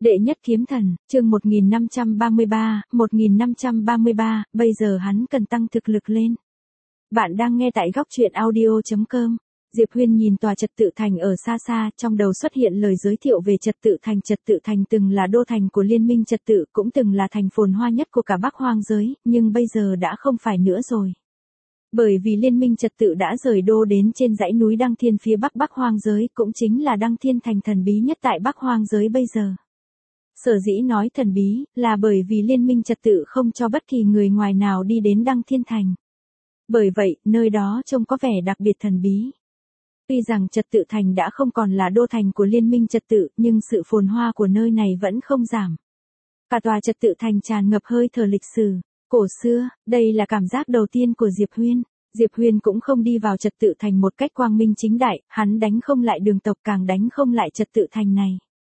Đệ nhất kiếm thần, chương 1533, bây giờ hắn cần tăng thực lực lên. Bạn đang nghe tại góc truyện audio.com. Diệp Huyên nhìn tòa Trật Tự Thành ở xa xa, trong đầu xuất hiện lời giới thiệu về Trật Tự Thành. Trật Tự Thành từng là đô thành của Liên minh Trật Tự, cũng từng là thành phồn hoa nhất của cả Bắc Hoang giới, nhưng bây giờ đã không phải nữa rồi. Bởi vì Liên minh Trật Tự đã rời đô đến trên dãy núi Đăng Thiên phía Bắc Bắc Hoang giới, cũng chính là Đăng Thiên Thành thần bí nhất tại Bắc Hoang giới bây giờ. Sở dĩ nói thần bí, là bởi vì Liên minh Trật Tự không cho bất kỳ người ngoài nào đi đến Đăng Thiên Thành. Bởi vậy, nơi đó trông có vẻ đặc biệt thần bí. Tuy rằng Trật Tự Thành đã không còn là đô thành của Liên minh Trật Tự, nhưng sự phồn hoa của nơi này vẫn không giảm. Cả tòa Trật Tự Thành tràn ngập hơi thở lịch sử, cổ xưa, đây là cảm giác đầu tiên của Diệp Huyên. Diệp Huyên cũng không đi vào Trật Tự Thành một cách quang minh chính đại, hắn đánh không lại Đường tộc, càng đánh không lại Trật Tự Thành này.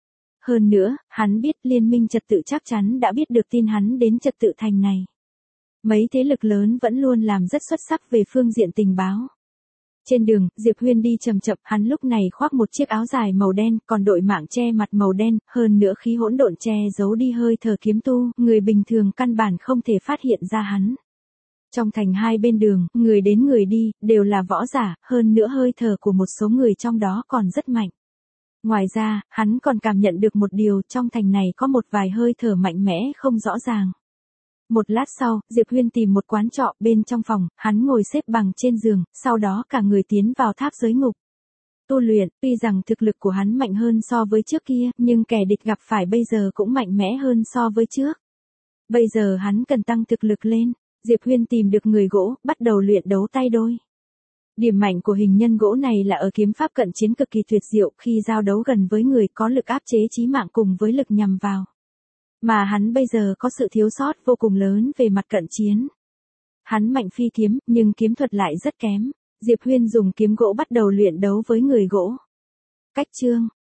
Hơn nữa, hắn biết Liên minh Trật Tự chắc chắn đã biết được tin hắn đến Trật Tự Thành này. Mấy thế lực lớn vẫn luôn làm rất xuất sắc về phương diện tình báo. Trên đường, Diệp Huyên đi chậm chậm, hắn lúc này khoác một chiếc áo dài màu đen, còn đội mạng che mặt màu đen, hơn nữa khí hỗn độn che giấu đi hơi thở kiếm tu, người bình thường căn bản không thể phát hiện ra hắn. Trong thành hai bên đường, người đến người đi, đều là võ giả, hơn nữa hơi thở của một số người trong đó còn rất mạnh. Ngoài ra, hắn còn cảm nhận được một điều, trong thành này có một vài hơi thở mạnh mẽ không rõ ràng. Một lát sau, Diệp Huyên tìm một quán trọ, bên trong phòng, hắn ngồi xếp bằng trên giường, sau đó cả người tiến vào tháp giới ngục. Tu luyện, tuy rằng thực lực của hắn mạnh hơn so với trước kia, nhưng kẻ địch gặp phải bây giờ cũng mạnh mẽ hơn so với trước. Bây giờ hắn cần tăng thực lực lên. Diệp Huyên tìm được người gỗ, bắt đầu luyện đấu tay đôi. Điểm mạnh của hình nhân gỗ này là ở kiếm pháp cận chiến cực kỳ tuyệt diệu, khi giao đấu gần với người có lực áp chế chí mạng cùng với lực nhằm vào. Mà hắn bây giờ có sự thiếu sót vô cùng lớn về mặt cận chiến. Hắn mạnh phi kiếm, nhưng kiếm thuật lại rất kém. Diệp Huyên dùng kiếm gỗ bắt đầu luyện đấu với người gỗ. Cách chương,